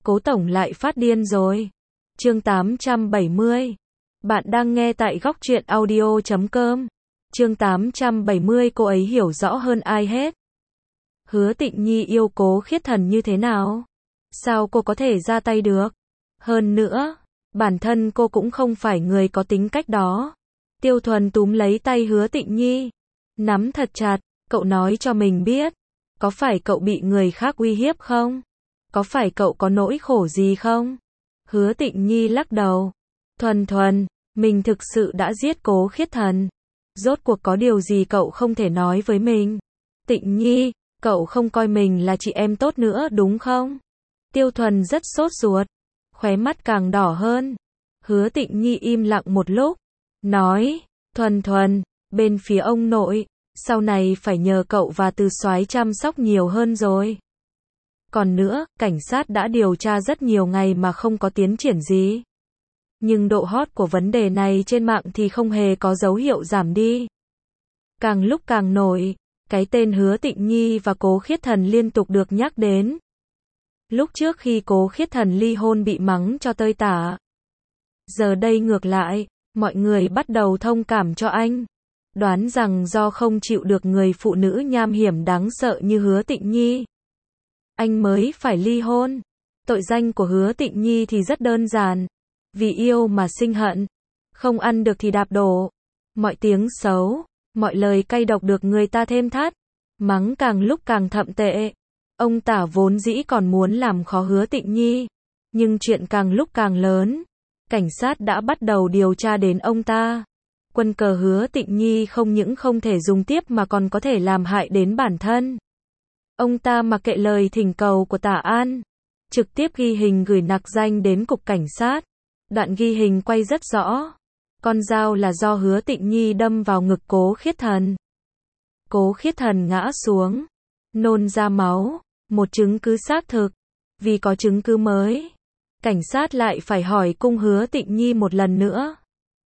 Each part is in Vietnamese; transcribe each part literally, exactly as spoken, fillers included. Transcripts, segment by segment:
Cố tổng lại phát điên rồi. Chương tám trăm bảy mươi. Bạn đang nghe tại góc truyện audio chấm com. Chương tám trăm bảy mươi. Cô ấy hiểu rõ hơn ai hết. Hứa Tịnh Nhi yêu Cố Khiết Thần như thế nào? Sao cô có thể ra tay được? Hơn nữa, bản thân cô cũng không phải người có tính cách đó. Tiêu Thuần túm lấy tay Hứa Tịnh Nhi, nắm thật chặt. Cậu nói cho mình biết, có phải cậu bị người khác uy hiếp không? Có phải cậu có nỗi khổ gì không? Hứa Tịnh Nhi lắc đầu. Thuần Thuần, mình thực sự đã giết Cố Khiết Thần. Rốt cuộc có điều gì cậu không thể nói với mình? Tịnh Nhi, cậu không coi mình là chị em tốt nữa đúng không? Tiêu Thuần rất sốt ruột, khóe mắt càng đỏ hơn. Hứa Tịnh Nhi im lặng một lúc, nói, Thuần Thuần, bên phía ông nội, sau này phải nhờ cậu và Từ Soái chăm sóc nhiều hơn rồi. Còn nữa, cảnh sát đã điều tra rất nhiều ngày mà không có tiến triển gì. Nhưng độ hot của vấn đề này trên mạng thì không hề có dấu hiệu giảm đi. Càng lúc càng nổi, cái tên Hứa Tịnh Nhi và Cố Khiết Thần liên tục được nhắc đến. Lúc trước khi Cố Khiết Thần ly hôn bị mắng cho tơi tả. Giờ đây ngược lại, mọi người bắt đầu thông cảm cho anh. Đoán rằng do không chịu được người phụ nữ nham hiểm đáng sợ như Hứa Tịnh Nhi, anh mới phải ly hôn. Tội danh của Hứa Tịnh Nhi thì rất đơn giản. Vì yêu mà sinh hận. Không ăn được thì đạp đổ. Mọi tiếng xấu, mọi lời cay độc được người ta thêm thắt. Mắng càng lúc càng thậm tệ. Ông Tả vốn dĩ còn muốn làm khó Hứa Tịnh Nhi. Nhưng chuyện càng lúc càng lớn. Cảnh sát đã bắt đầu điều tra đến ông ta. Quân cờ Hứa Tịnh Nhi không những không thể dùng tiếp mà còn có thể làm hại đến bản thân. Ông ta mặc kệ lời thỉnh cầu của Tả An, trực tiếp ghi hình gửi nặc danh đến cục cảnh sát. Đoạn ghi hình quay rất rõ. Con dao là do Hứa Tịnh Nhi đâm vào ngực Cố Khiết Thần. Cố Khiết Thần ngã xuống, nôn ra máu, một chứng cứ xác thực. Vì có chứng cứ mới, cảnh sát lại phải hỏi cung Hứa Tịnh Nhi một lần nữa.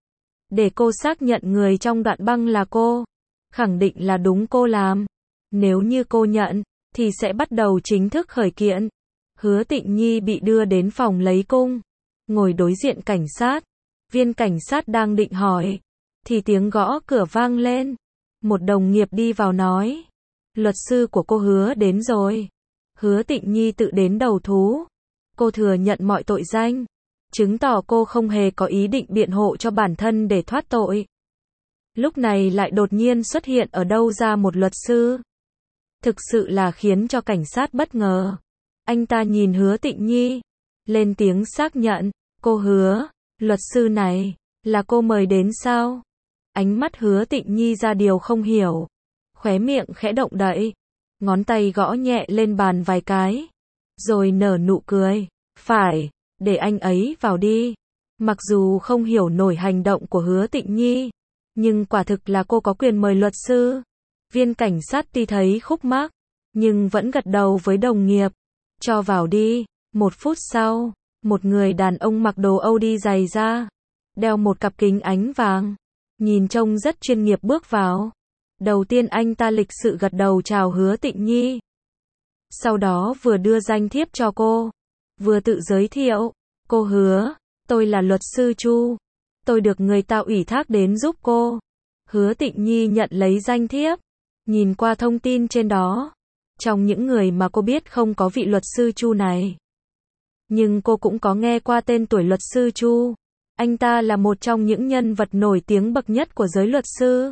Để cô xác nhận người trong đoạn băng là cô. Khẳng định là đúng cô làm. Nếu như cô nhận, thì sẽ bắt đầu chính thức khởi kiện. Hứa Tịnh Nhi bị đưa đến phòng lấy cung, ngồi đối diện cảnh sát. Viên cảnh sát đang định hỏi, thì tiếng gõ cửa vang lên. Một đồng nghiệp đi vào nói, luật sư của cô Hứa đến rồi. Hứa Tịnh Nhi tự đến đầu thú. Cô thừa nhận mọi tội danh, chứng tỏ cô không hề có ý định biện hộ cho bản thân để thoát tội. Lúc này lại đột nhiên xuất hiện ở đâu ra một luật sư. Thực sự là khiến cho cảnh sát bất ngờ. Anh ta nhìn Hứa Tịnh Nhi, lên tiếng xác nhận, cô Hứa, luật sư này, là cô mời đến sao? Ánh mắt Hứa Tịnh Nhi ra điều không hiểu, khóe miệng khẽ động đậy, ngón tay gõ nhẹ lên bàn vài cái, rồi nở nụ cười, phải, để anh ấy vào đi. Mặc dù không hiểu nổi hành động của Hứa Tịnh Nhi, nhưng quả thực là cô có quyền mời luật sư. Viên cảnh sát tuy thấy khúc mắc, nhưng vẫn gật đầu với đồng nghiệp, cho vào đi. Một phút sau, một người đàn ông mặc đồ Âu đi giày da, đeo một cặp kính ánh vàng, nhìn trông rất chuyên nghiệp bước vào. Đầu tiên anh ta lịch sự gật đầu chào Hứa Tịnh Nhi. Sau đó vừa đưa danh thiếp cho cô, vừa tự giới thiệu, cô Hứa, tôi là luật sư Chu, tôi được người ta ủy thác đến giúp cô. Hứa Tịnh Nhi nhận lấy danh thiếp, nhìn qua thông tin trên đó. Trong những người mà cô biết không có vị luật sư Chu này. Nhưng cô cũng có nghe qua tên tuổi luật sư Chu. Anh ta là một trong những nhân vật nổi tiếng bậc nhất của giới luật sư.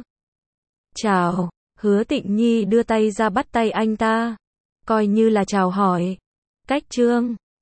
Chào, Hứa Tịnh Nhi đưa tay ra bắt tay anh ta, coi như là chào hỏi. Cách chương